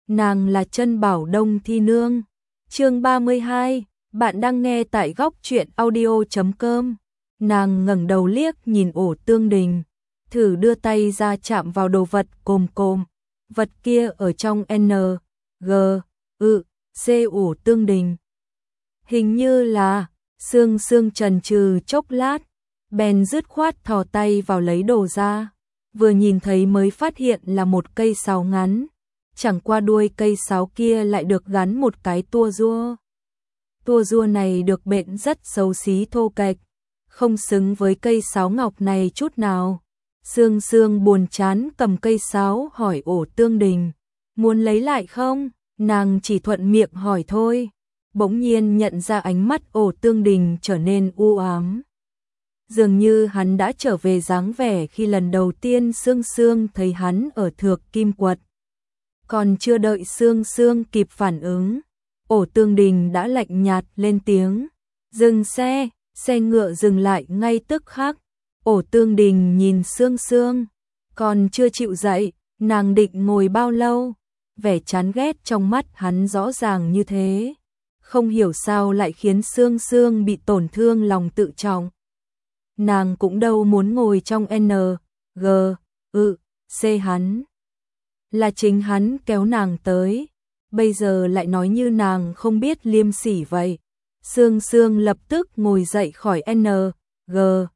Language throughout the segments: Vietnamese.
nàng là Trân Bảo Đông Thi Nương. Chương 32, bạn đang nghe tại góc truyện audio.com. Nàng ngẩng đầu liếc nhìn Ổ Tương Đình, thử đưa tay ra chạm vào đồ vật cồm cồm. Vật kia ở trong N, G, C Ổ Tương Đình. Hình như là, Sương chần chừ chốc lát, bèn dứt khoát thò tay vào lấy đồ ra. Vừa nhìn thấy mới phát hiện là một cây sáo ngắn, chẳng qua đuôi cây sáo kia lại được gắn một cái tua rua. Tua rua này được bện rất xấu xí thô kệch, không xứng với cây sáo ngọc này chút nào. Sương buồn chán cầm cây sáo hỏi Ổ Tương Đình, muốn lấy lại không? Nàng chỉ thuận miệng hỏi thôi, bỗng nhiên nhận ra ánh mắt Ổ Tương Đình trở nên u ám. Dường như hắn đã trở về dáng vẻ khi lần đầu tiên Sương thấy hắn ở Thược Kim Quật. Còn chưa đợi Sương kịp phản ứng, Ổ Tương Đình đã lạnh nhạt lên tiếng, dừng xe. Xe ngựa dừng lại ngay tức khắc. Ổ Tương Đình nhìn Sương, còn chưa chịu dậy, nàng định ngồi bao lâu? Vẻ chán ghét trong mắt hắn rõ ràng như thế, không hiểu sao lại khiến Sương bị tổn thương lòng tự trọng. Nàng cũng đâu muốn ngồi trong N, G, C hắn. Là chính hắn kéo nàng tới, bây giờ lại nói như nàng không biết liêm sỉ vậy. Sương lập tức ngồi dậy khỏi N, G,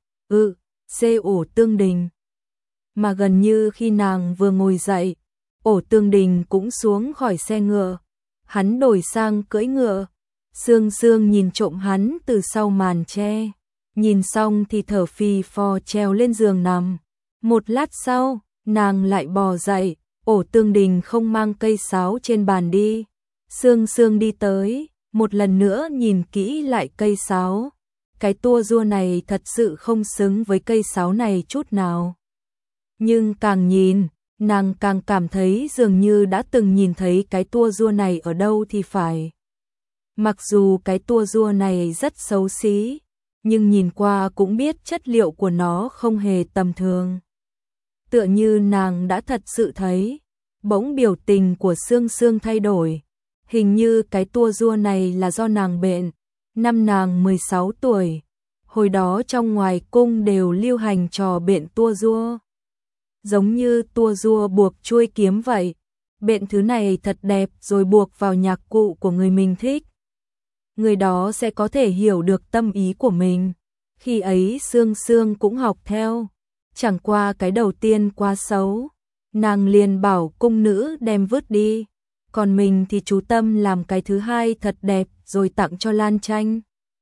C Ổ Tương Đình. Mà gần như khi nàng vừa ngồi dậy, Ổ Tương Đình cũng xuống khỏi xe ngựa. Hắn đổi sang cưỡi ngựa. Sương nhìn trộm hắn từ sau màn che. Nhìn xong thì thở phì phò trèo lên giường nằm. Một lát sau, nàng lại bò dậy. Ổ Tương Đình không mang cây sáo trên bàn đi. Sương đi tới, một lần nữa nhìn kỹ lại cây sáo. Cái tua rua này thật sự không xứng với cây sáo này chút nào. Nhưng càng nhìn, nàng càng cảm thấy dường như đã từng nhìn thấy cái tua rua này ở đâu thì phải. Mặc dù cái tua rua này rất xấu xí, nhưng nhìn qua cũng biết chất liệu của nó không hề tầm thường. Tựa như nàng đã thật sự thấy, bỗng biểu tình của Sương thay đổi. Hình như cái tua rua này là do nàng bện. Năm nàng 16 tuổi, hồi đó trong ngoài cung đều lưu hành trò bện tua rua. Giống như tua rua buộc chuôi kiếm vậy. Bện thứ này thật đẹp rồi buộc vào nhạc cụ của người mình thích. Người đó sẽ có thể hiểu được tâm ý của mình. Khi ấy Sương cũng học theo. Chẳng qua cái đầu tiên quá xấu, nàng liền bảo cung nữ đem vứt đi. Còn mình thì chú tâm làm cái thứ hai thật đẹp rồi tặng cho Lan Tranh.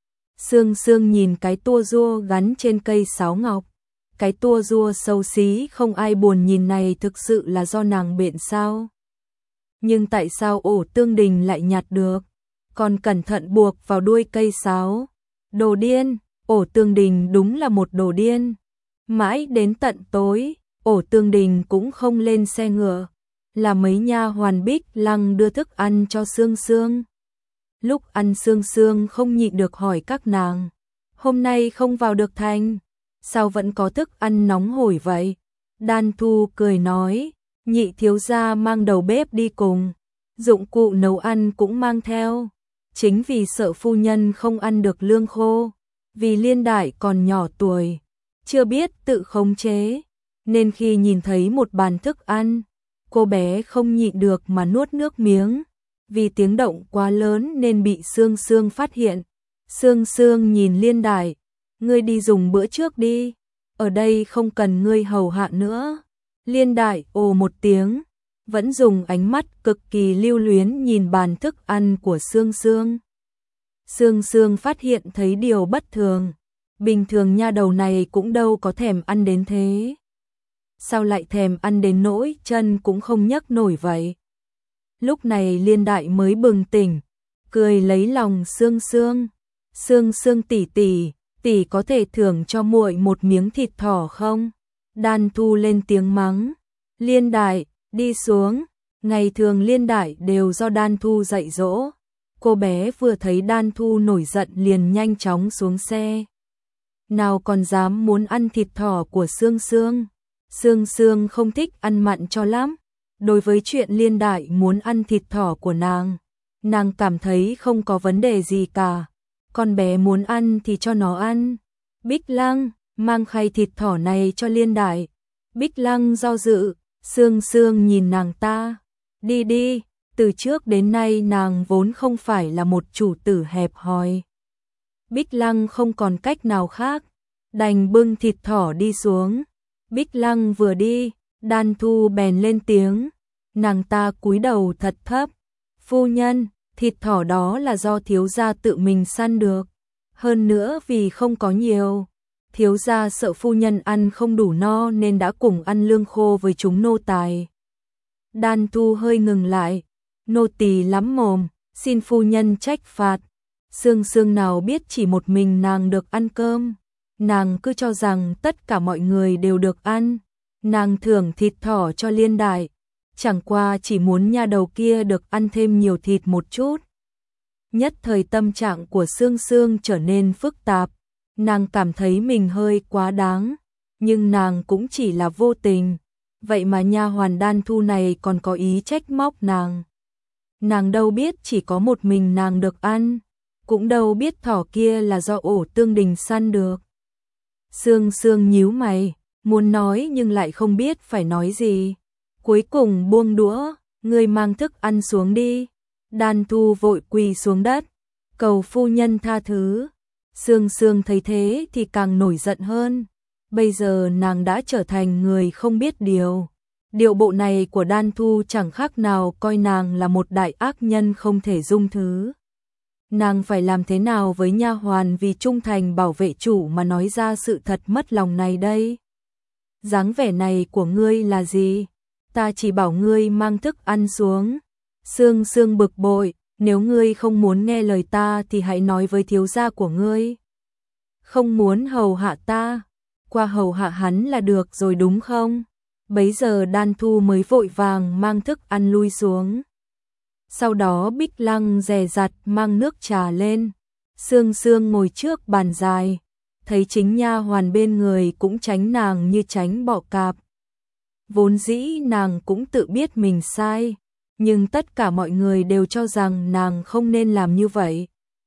Sương nhìn cái tua rua gắn trên cây sáo ngọc. Cái tua rua xấu xí không ai buồn nhìn này thực sự là do nàng bện sao? Nhưng tại sao Ổ Tương Đình lại nhặt được? Còn cẩn thận buộc vào đuôi cây sáo. Đồ điên, Ổ Tương Đình đúng là một đồ điên. Mãi đến tận tối, Ổ Tương Đình cũng không lên xe ngựa. Là mấy nha hoàn Bích Lăng đưa thức ăn cho Sương. Lúc ăn Sương không nhịn được hỏi các nàng, hôm nay không vào được thành, sao vẫn có thức ăn nóng hổi vậy? Đan Thu cười nói, nhị thiếu gia mang đầu bếp đi cùng, dụng cụ nấu ăn cũng mang theo, chính vì sợ phu nhân không ăn được lương khô, vì Liên Đại còn nhỏ tuổi, chưa biết tự khống chế, nên khi nhìn thấy một bàn thức ăn, cô bé không nhịn được mà nuốt nước miếng, vì tiếng động quá lớn nên bị Sương phát hiện. Sương nhìn Liên Đại, ngươi đi dùng bữa trước đi, ở đây không cần ngươi hầu hạ nữa. Liên Đại ồ một tiếng, vẫn dùng ánh mắt cực kỳ lưu luyến nhìn bàn thức ăn của Sương. Sương phát hiện thấy điều bất thường, bình thường nha đầu này cũng đâu có thèm ăn đến thế. Sao lại thèm ăn đến nỗi chân cũng không nhấc nổi vậy? Lúc này Liên Đại mới bừng tỉnh, cười lấy lòng Sương. Sương tỷ có thể thưởng cho muội một miếng thịt thỏ không? Đan Thu lên tiếng mắng. Liên Đại, đi xuống. Ngày thường Liên Đại đều do Đan Thu dạy dỗ. Cô bé vừa thấy Đan Thu nổi giận liền nhanh chóng xuống xe. Nào còn dám muốn ăn thịt thỏ của Sương. Sương không thích ăn mặn cho lắm. Đối với chuyện Liên Đại muốn ăn thịt thỏ của nàng cảm thấy không có vấn đề gì cả. Con bé muốn ăn thì cho nó ăn. Bích Lăng, mang khay thịt thỏ này cho Liên Đại. Bích Lăng do dự, Sương Sương nhìn nàng ta. Đi đi, từ trước đến nay nàng vốn không phải là một chủ tử hẹp hòi. Bích Lăng không còn cách nào khác, đành bưng thịt thỏ đi xuống. Bích Lăng vừa đi, Đan Thu bèn lên tiếng. Nàng ta cúi đầu thật thấp. Phu nhân, thịt thỏ đó là do thiếu gia tự mình săn được. Hơn nữa vì không có nhiều, thiếu gia sợ phu nhân ăn không đủ no nên đã cùng ăn lương khô với chúng nô tài. Đan Thu hơi ngừng lại. Nô tỳ lắm mồm, xin phu nhân trách phạt. Sương Sương nào biết chỉ một mình nàng được ăn cơm. Nàng cứ cho rằng tất cả mọi người đều được ăn. Nàng thưởng thịt thỏ cho Liên Đại, chẳng qua chỉ muốn nha đầu kia được ăn thêm nhiều thịt một chút. Nhất thời tâm trạng của Sương Sương trở nên phức tạp. Nàng cảm thấy mình hơi quá đáng, nhưng nàng cũng chỉ là vô tình. Vậy mà nha hoàn Đan Thu này còn có ý trách móc nàng. Nàng đâu biết chỉ có một mình nàng được ăn, cũng đâu biết thỏ kia là do Ổ Tương Đình săn được. Sương Sương nhíu mày, muốn nói nhưng lại không biết phải nói gì. Cuối cùng buông đũa, ngươi mang thức ăn xuống đi. Đan Thu vội quỳ xuống đất, cầu phu nhân tha thứ. Sương Sương thấy thế thì càng nổi giận hơn. Bây giờ nàng đã trở thành người không biết điều. Điệu bộ này của Đan Thu chẳng khác nào coi nàng là một đại ác nhân không thể dung thứ. Nàng phải làm thế nào với nha hoàn vì trung thành bảo vệ chủ mà nói ra sự thật mất lòng này đây? Dáng vẻ này của ngươi là gì? Ta chỉ bảo ngươi mang thức ăn xuống. Sương Sương bực bội, nếu ngươi không muốn nghe lời ta thì hãy nói với thiếu gia của ngươi. Không muốn hầu hạ ta, qua hầu hạ hắn là được rồi đúng không? Bấy giờ Đan Thu mới vội vàng mang thức ăn lui xuống. Sau đó Bích Lăng dè dặt mang nước trà lên. Sương Sương ngồi trước bàn dài, thấy chính nha hoàn bên người cũng tránh nàng như tránh bọ cạp. Vốn dĩ nàng cũng tự biết mình sai, nhưng tất cả mọi người đều cho rằng nàng không nên làm như vậy.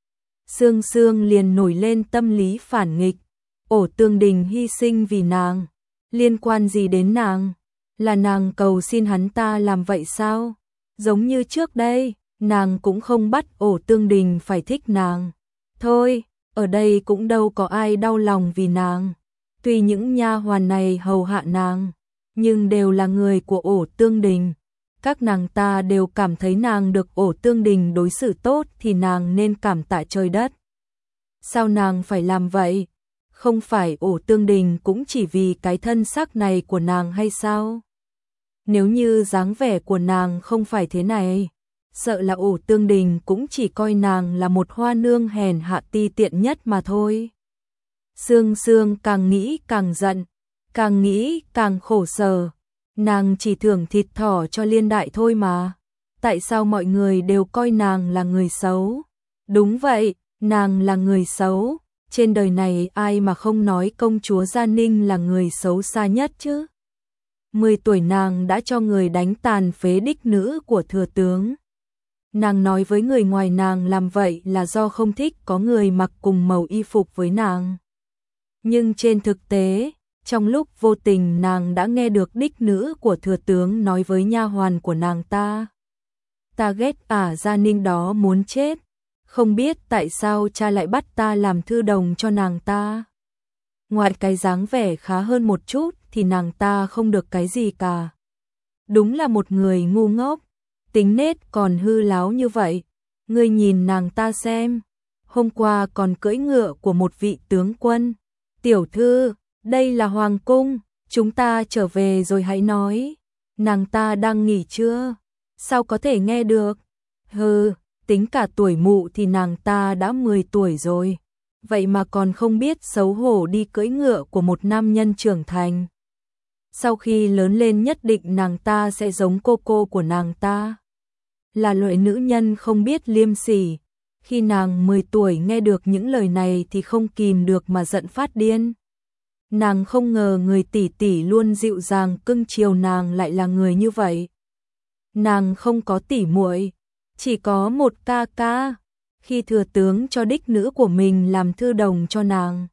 Sương Sương liền nổi lên tâm lý phản nghịch. Ổ Tương Đình hy sinh vì nàng, liên quan gì đến nàng? Là nàng cầu xin hắn ta làm vậy sao? Giống như trước đây, nàng cũng không bắt Ổ Tương Đình phải thích nàng. Thôi, ở đây cũng đâu có ai đau lòng vì nàng. Tuy những nha hoàn này hầu hạ nàng, nhưng đều là người của Ổ Tương Đình. Các nàng ta đều cảm thấy nàng được Ổ Tương Đình đối xử tốt thì nàng nên cảm tạ trời đất. Sao nàng phải làm vậy? Không phải Ổ Tương Đình cũng chỉ vì cái thân xác này của nàng hay sao? Nếu như dáng vẻ của nàng không phải thế này, sợ là Ổ Tương Đình cũng chỉ coi nàng là một hoa nương hèn hạ ti tiện nhất mà thôi. Sương Sương càng nghĩ càng giận, càng nghĩ càng khổ sở. Nàng chỉ thưởng thịt thỏ cho Liên Đại thôi mà. Tại sao mọi người đều coi nàng là người xấu? Đúng vậy, nàng là người xấu. Trên đời này ai mà không nói công chúa Gia Ninh là người xấu xa nhất chứ? 10 tuổi nàng đã cho người đánh tàn phế đích nữ của thừa tướng. Nàng nói với người ngoài nàng làm vậy là do không thích có người mặc cùng màu y phục với nàng. Nhưng trên thực tế, trong lúc vô tình nàng đã nghe được đích nữ của thừa tướng nói với nha hoàn của nàng ta. Ta ghét Gia Ninh đó muốn chết. Không biết tại sao cha lại bắt ta làm thư đồng cho nàng ta. Ngoài cái dáng vẻ khá hơn một chút thì nàng ta không được cái gì cả. Đúng là một người ngu ngốc, tính nết còn hư láo như vậy. Ngươi nhìn nàng ta xem, hôm qua còn cưỡi ngựa của một vị tướng quân. Tiểu thư, đây là hoàng cung, chúng ta trở về rồi hãy nói. Nàng ta đang nghỉ trưa, sao có thể nghe được? Hừ, tính cả tuổi mụ thì nàng ta đã 10 tuổi rồi. Vậy mà còn không biết xấu hổ đi cưỡi ngựa của một nam nhân trưởng thành. Sau khi lớn lên nhất định nàng ta sẽ giống cô của nàng ta. Là loại nữ nhân không biết liêm sỉ. Khi nàng 10 tuổi nghe được những lời này thì không kìm được mà giận phát điên. Nàng không ngờ người tỷ tỷ luôn dịu dàng cưng chiều nàng lại là người như vậy. nàng không có tỉ muội, chỉ có một ca ca. Khi thừa tướng cho đích nữ của mình làm thư đồng cho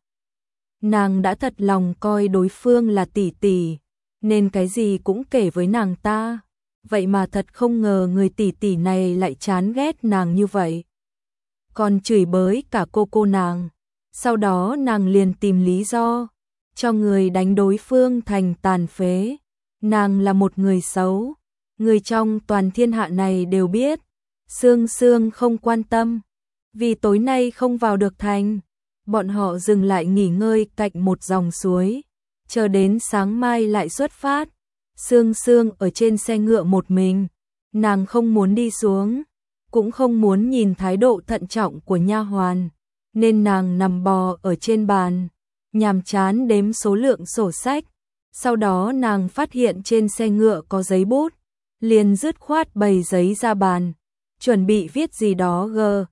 nàng đã thật lòng coi đối phương là tỷ tỷ, nên cái gì cũng kể với nàng ta. Vậy mà thật không ngờ người tỷ tỷ này lại chán ghét nàng như vậy. Còn chửi bới cả cô nàng. Sau đó nàng liền tìm lý do, cho người đánh đối phương thành tàn phế. Nàng là một người xấu, người trong toàn thiên hạ này đều biết. Sương Sương không quan tâm, vì tối nay không vào được thành. Bọn họ dừng lại nghỉ ngơi cạnh một dòng suối, chờ đến sáng mai lại xuất phát. Sương Sương ở trên xe ngựa một mình, nàng không muốn đi xuống, cũng không muốn nhìn thái độ thận trọng của nha hoàn, nên nàng nằm bò ở trên bàn, nhàm chán đếm số lượng sổ sách. Sau đó nàng phát hiện trên xe ngựa có giấy bút, liền dứt khoát bày giấy ra bàn, chuẩn bị viết gì đó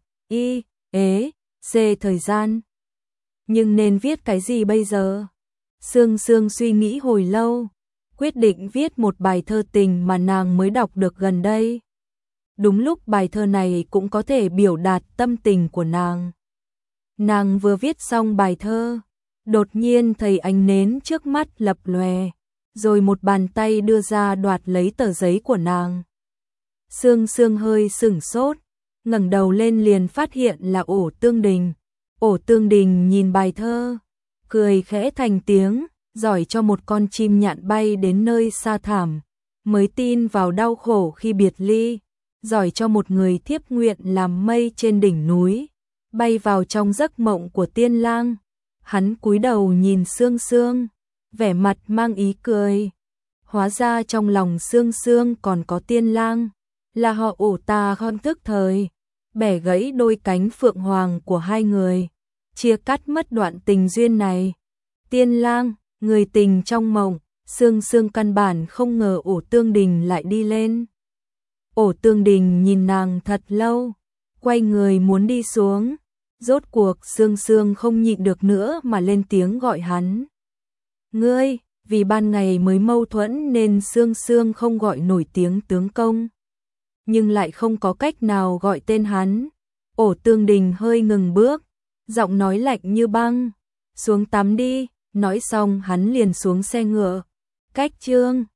G.I.E.C thời gian. Nhưng nên viết cái gì bây giờ? Sương Sương suy nghĩ hồi lâu, quyết định viết một bài thơ tình mà nàng mới đọc được gần đây. Đúng lúc bài thơ này cũng có thể biểu đạt tâm tình của nàng. Nàng vừa viết xong bài thơ, đột nhiên thấy ánh nến trước mắt lập lòe, rồi một bàn tay đưa ra đoạt lấy tờ giấy của nàng. Sương Sương hơi sửng sốt, ngẩng đầu lên liền phát hiện là Ổ Tương Đình. Ổ Tương Đình nhìn bài thơ, cười khẽ thành tiếng, giỏi cho một con chim nhạn bay đến nơi xa thẳm, mới tin vào đau khổ khi biệt ly, giỏi cho một người thiếp nguyện làm mây trên đỉnh núi, bay vào trong giấc mộng của tiên lang. Hắn cúi đầu nhìn Sương Sương, vẻ mặt mang ý cười. Hóa ra trong lòng Sương Sương còn có tiên lang, là họ Ổ ta không thức thời, bẻ gãy đôi cánh phượng hoàng của hai người, chia cắt mất đoạn tình duyên này. Tiên lang, người tình trong mộng, Sương Sương căn bản không ngờ Ổ Tương Đình lại đi lên. Ổ Tương Đình nhìn nàng thật lâu, quay người muốn đi xuống. Rốt cuộc Sương Sương không nhịn được nữa mà lên tiếng gọi hắn. Ngươi, vì ban ngày mới mâu thuẫn nên Sương Sương không gọi nổi tiếng tướng công, nhưng lại không có cách nào gọi tên hắn. Ổ Tương Đình hơi ngừng bước, giọng nói lạnh như băng. Xuống tắm đi, nói xong hắn liền xuống xe ngựa. Cách chương